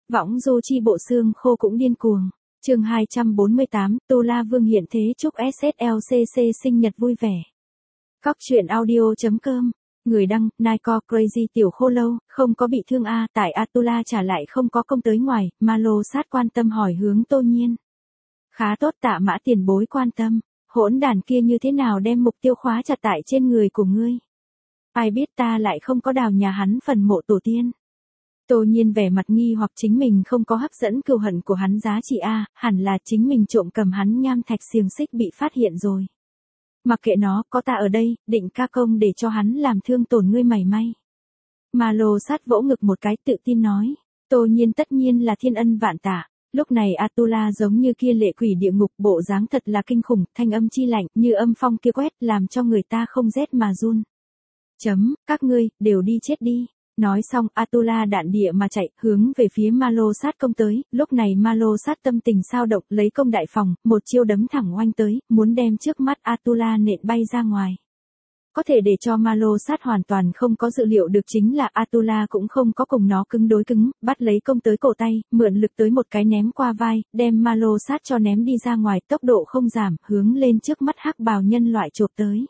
Võng du chi bộ xương khô cũng điên cuồng. Chương 248, Tu La Vương hiện thế chúc SSLCC sinh nhật vui vẻ. Cóc truyện audio.com. Người đăng, Niko Crazy tiểu khô lâu, không có bị thương a, tại Atula trả lại không có công tới ngoài, Malo sát quan tâm hỏi hướng Tô Nhiên. Khá tốt, Tạ Mã tiền bối quan tâm, hỗn đàn kia như thế nào đem mục tiêu khóa chặt tại trên người của ngươi. Ai biết ta lại không có đào nhà hắn phần mộ tổ tiên. Tô Nhiên vẻ mặt nghi hoặc chính mình không có hấp dẫn cừu hận của hắn giá trị a, hẳn là chính mình trộm cầm hắn nham thạch xiềng xích bị phát hiện rồi. Mặc kệ nó, có ta ở đây, định ca công để cho hắn làm thương tổn ngươi mảy may. Malo sát vỗ ngực một cái tự tin nói, Tô Nhiên tất nhiên là thiên ân vạn tạ. Lúc này Atula giống như kia lệ quỷ địa ngục, bộ dáng thật là kinh khủng, thanh âm chi lạnh như âm phong kia quét làm cho người ta không rét mà run. Các ngươi, đều đi chết đi. Nói xong Atula đạn địa mà chạy, hướng về phía Malo sát công tới, lúc này Malo sát tâm tình sao động, lấy công đại phòng, một chiêu đấm thẳng oanh tới, muốn đem trước mắt Atula nện bay ra ngoài. Có thể để cho Malo sát hoàn toàn không có dự liệu được chính là Atula cũng không có cùng nó cứng đối cứng, bắt lấy công tới cổ tay, mượn lực tới một cái ném qua vai, đem Malo sát cho ném đi ra ngoài, tốc độ không giảm, hướng lên trước mắt hắc bào nhân loại chộp tới.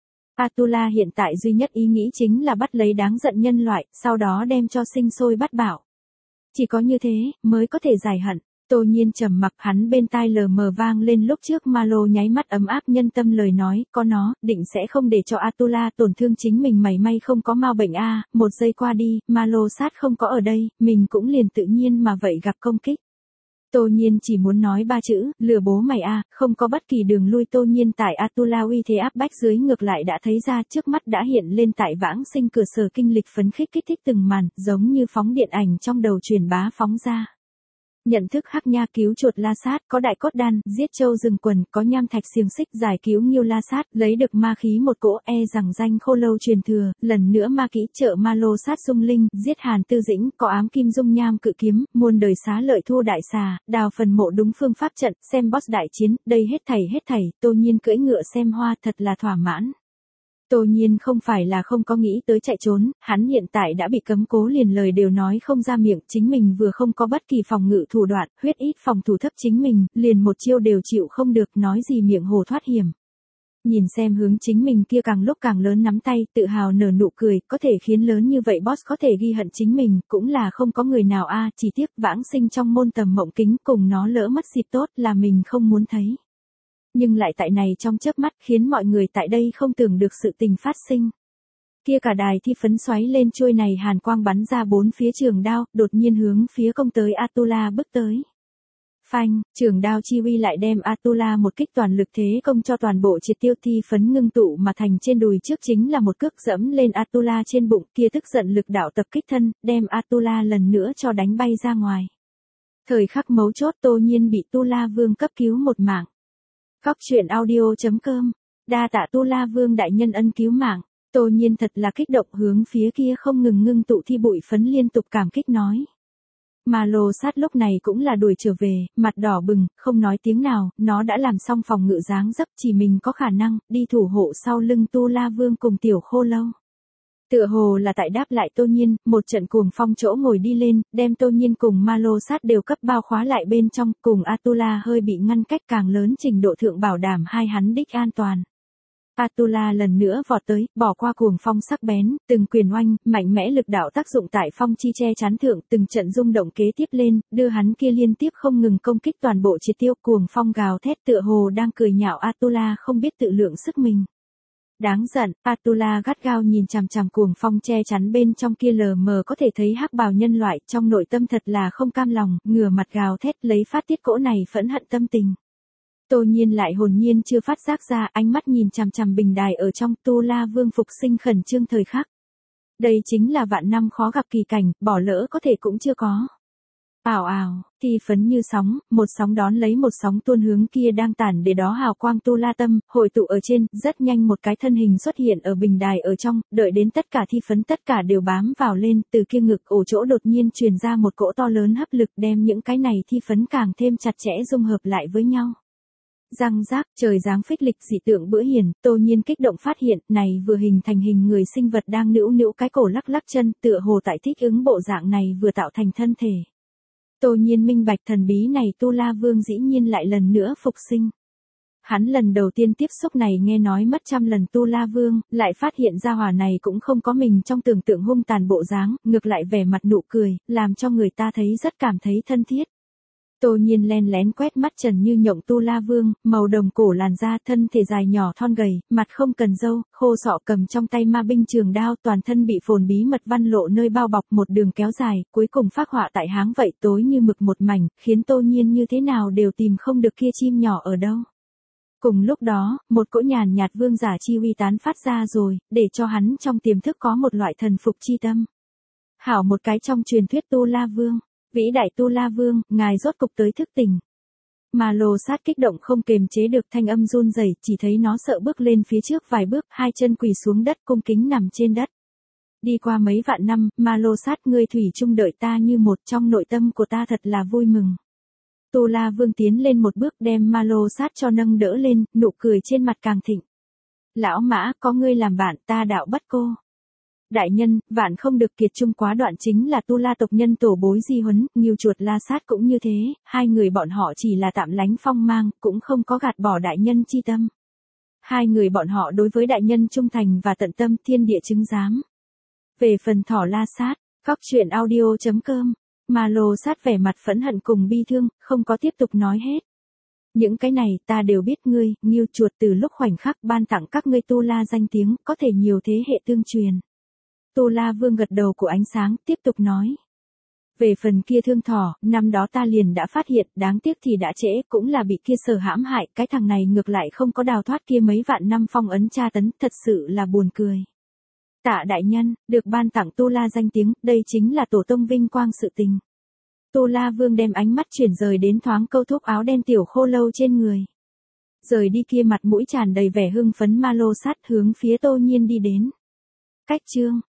Atula hiện tại duy nhất ý nghĩ chính là bắt lấy đáng giận nhân loại, sau đó đem cho sinh sôi bắt bảo. Chỉ có như thế, mới có thể giải hận. Tô Nhiên trầm mặc, hắn bên tai lờ mờ vang lên lúc trước Malo nháy mắt ấm áp nhân tâm lời nói, có nó, định sẽ không để cho Atula tổn thương chính mình mảy may không có mau bệnh a. Một giây qua đi, Malo sát không có ở đây, mình cũng liền tự nhiên mà vậy gặp công kích. Tô Nhiên chỉ muốn nói ba chữ, lừa bố mày a, không có bất kỳ đường lui. Tô Nhiên tại Atula uy thế áp bách dưới ngược lại đã thấy ra trước mắt đã hiện lên tại vãng sinh cửa sở kinh lịch phấn khích kích thích từng màn, giống như phóng điện ảnh trong đầu truyền bá phóng ra. Nhận thức hắc nha cứu chuột La Sát, có đại cốt đan, giết châu rừng quần, có nham thạch xiềng xích giải cứu Nghiêu La Sát, lấy được ma khí một cỗ, rằng danh khô lâu truyền thừa, lần nữa ma kỹ trợ Malo sát dung linh, giết Hàn Tư Dĩnh, có ám kim dung nham cự kiếm, muôn đời xá lợi thu đại xà, đào phần mộ đúng phương pháp trận, xem boss đại chiến, đây hết thảy, Tô Nhiên cưỡi ngựa xem hoa thật là thỏa mãn. Tô Nhiên không phải là không có nghĩ tới chạy trốn, hắn hiện tại đã bị cấm cố liền lời đều nói không ra miệng, chính mình vừa không có bất kỳ phòng ngự thủ đoạn, huyết ít phòng thủ thấp chính mình, liền một chiêu đều chịu không được, nói gì miệng hồ thoát hiểm. Nhìn xem hướng chính mình kia càng lúc càng lớn nắm tay, tự hào nở nụ cười, có thể khiến lớn như vậy boss có thể ghi hận chính mình, cũng là không có người nào a, chỉ tiếc vãng sinh trong môn tầm mộng kính cùng nó lỡ mất dịp tốt là mình không muốn thấy. Nhưng lại tại này trong chớp mắt khiến mọi người tại đây không tưởng được sự tình phát sinh. Kia cả đài thi phấn xoáy lên trôi này hàn quang bắn ra bốn phía trường đao, đột nhiên hướng phía công tới Atula bước tới. Phanh, trường đao chi uy lại đem Atula một kích toàn lực thế công cho toàn bộ triệt tiêu, thi phấn ngưng tụ mà thành trên đùi trước chính là một cước dẫm lên Atula trên bụng, kia tức giận lực đạo tập kích thân, đem Atula lần nữa cho đánh bay ra ngoài. Thời khắc mấu chốt Tô Nhiên bị Tu La Vương cấp cứu một mạng. Cóc truyện audio.com. Đa tạ Tu La Vương đại nhân ân cứu mạng. Tô Nhiên thật là kích động hướng phía kia không ngừng ngưng tụ thi bụi phấn liên tục cảm kích nói. Malo sát lúc này cũng là đuổi trở về, mặt đỏ bừng, không nói tiếng nào, nó đã làm xong phòng ngự dáng dấp, chỉ mình có khả năng đi thủ hộ sau lưng Tu La Vương cùng tiểu khô lâu. Tựa hồ là tại đáp lại Tô Nhiên, một trận cuồng phong chỗ ngồi đi lên, đem Tô Nhiên cùng Malo sát đều cấp bao khóa lại bên trong, cùng Atula hơi bị ngăn cách càng lớn trình độ thượng bảo đảm hai hắn đích an toàn. Atula lần nữa vọt tới, bỏ qua cuồng phong sắc bén, từng quyền oanh, mạnh mẽ lực đạo tác dụng tại phong chi che chắn thượng, từng trận rung động kế tiếp lên, đưa hắn kia liên tiếp không ngừng công kích toàn bộ triệt tiêu, cuồng phong gào thét tựa hồ đang cười nhạo Atula không biết tự lượng sức mình. Đáng giận, Atula gắt gao nhìn chằm chằm cuồng phong che chắn bên trong kia lờ mờ có thể thấy hắc bào nhân loại, trong nội tâm thật là không cam lòng, ngửa mặt gào thét lấy phát tiết cỗ này phẫn hận tâm tình. Tô Nhiên lại hồn nhiên chưa phát giác ra, ánh mắt nhìn chằm chằm bình đài ở trong Tu La Vương phục sinh khẩn trương thời khắc. Đây chính là vạn năm khó gặp kỳ cảnh, bỏ lỡ có thể cũng chưa có. Ào ào, thi phấn như sóng, một sóng đón lấy một sóng tuôn hướng kia đang tản để đó hào quang Tu La tâm, hội tụ ở trên, rất nhanh một cái thân hình xuất hiện ở bình đài ở trong, đợi đến tất cả thi phấn tất cả đều bám vào lên, từ kia ngực ổ chỗ đột nhiên truyền ra một cỗ to lớn hấp lực đem những cái này thi phấn càng thêm chặt chẽ dung hợp lại với nhau. Răng rác, trời giáng phích lịch dị tượng bữa hiển, Tô Nhiên kích động phát hiện, này vừa hình thành hình người sinh vật đang nữu nữu cái cổ lắc lắc chân, tựa hồ tại thích ứng bộ dạng này vừa tạo thành thân thể. Tô Nhiên minh bạch thần bí này Tu La Vương dĩ nhiên lại lần nữa phục sinh. Hắn lần đầu tiên tiếp xúc này nghe nói mất trăm lần Tu La Vương, lại phát hiện ra hỏa này cũng không có mình trong tưởng tượng hung tàn bộ dáng, ngược lại vẻ mặt nụ cười, làm cho người ta thấy rất cảm thấy thân thiết. Tô Nhiên len lén quét mắt Trần Như Nhộng Tu La Vương, màu đồng cổ làn da, thân thể dài nhỏ thon gầy, mặt không cần râu, khô sọ, cầm trong tay ma binh trường đao, toàn thân bị phồn bí mật văn lộ nơi bao bọc, một đường kéo dài, cuối cùng phác họa tại háng vậy tối như mực một mảnh, khiến Tô Nhiên như thế nào đều tìm không được kia chim nhỏ ở đâu. Cùng lúc đó, một cỗ nhàn nhạt vương giả chi uy tán phát ra rồi, để cho hắn trong tiềm thức có một loại thần phục chi tâm. Hảo một cái trong truyền thuyết Tu La Vương, vĩ đại Tu La Vương, ngài rốt cục tới thức tỉnh. Mà Lô Sát kích động không kềm chế được, thanh âm run rẩy, chỉ thấy nó sợ bước lên phía trước vài bước, hai chân quỳ xuống đất, cung kính nằm trên đất. Đi qua mấy vạn năm, mà Lô Sát, ngươi thủy chung đợi ta như một, trong nội tâm của ta thật là vui mừng. Tu La Vương tiến lên một bước, đem Ma Lô Sát cho nâng đỡ lên, nụ cười trên mặt càng thịnh. Lão Mã, có ngươi làm bạn, ta đạo bất cô. Đại nhân, vạn không được kiệt chung quá đoạn, chính là Tu La tộc nhân tổ bối Di Huấn, Ngưu Chuột La Sát cũng như thế, hai người bọn họ chỉ là tạm lánh phong mang, cũng không có gạt bỏ đại nhân chi tâm. Hai người bọn họ đối với đại nhân trung thành và tận tâm, thiên địa chứng giám. Về phần Thỏ La Sát, Cóc Truyện Audio.com, Ma Lô Sát vẻ mặt phẫn hận cùng bi thương, không có tiếp tục nói hết. Những cái này ta đều biết ngươi, Ngưu Chuột, từ lúc khoảnh khắc ban tặng các ngươi Tu La danh tiếng, có thể nhiều thế hệ tương truyền. Tu La Vương gật đầu của ánh sáng, tiếp tục nói. Về phần kia Thương Thỏ, năm đó ta liền đã phát hiện, đáng tiếc thì đã trễ, cũng là bị kia Sở hãm hại, cái thằng này ngược lại không có đào thoát kia mấy vạn năm phong ấn tra tấn, thật sự là buồn cười. Tạ đại nhân, được ban tặng Tu La danh tiếng, đây chính là tổ tông vinh quang sự tình. Tu La Vương đem ánh mắt chuyển rời đến thoáng câu thúc áo đen tiểu khô lâu trên người. Rời đi kia mặt mũi tràn đầy vẻ hưng phấn Ma Lô Sát, hướng phía Tô Nhiên đi đến. Cách chương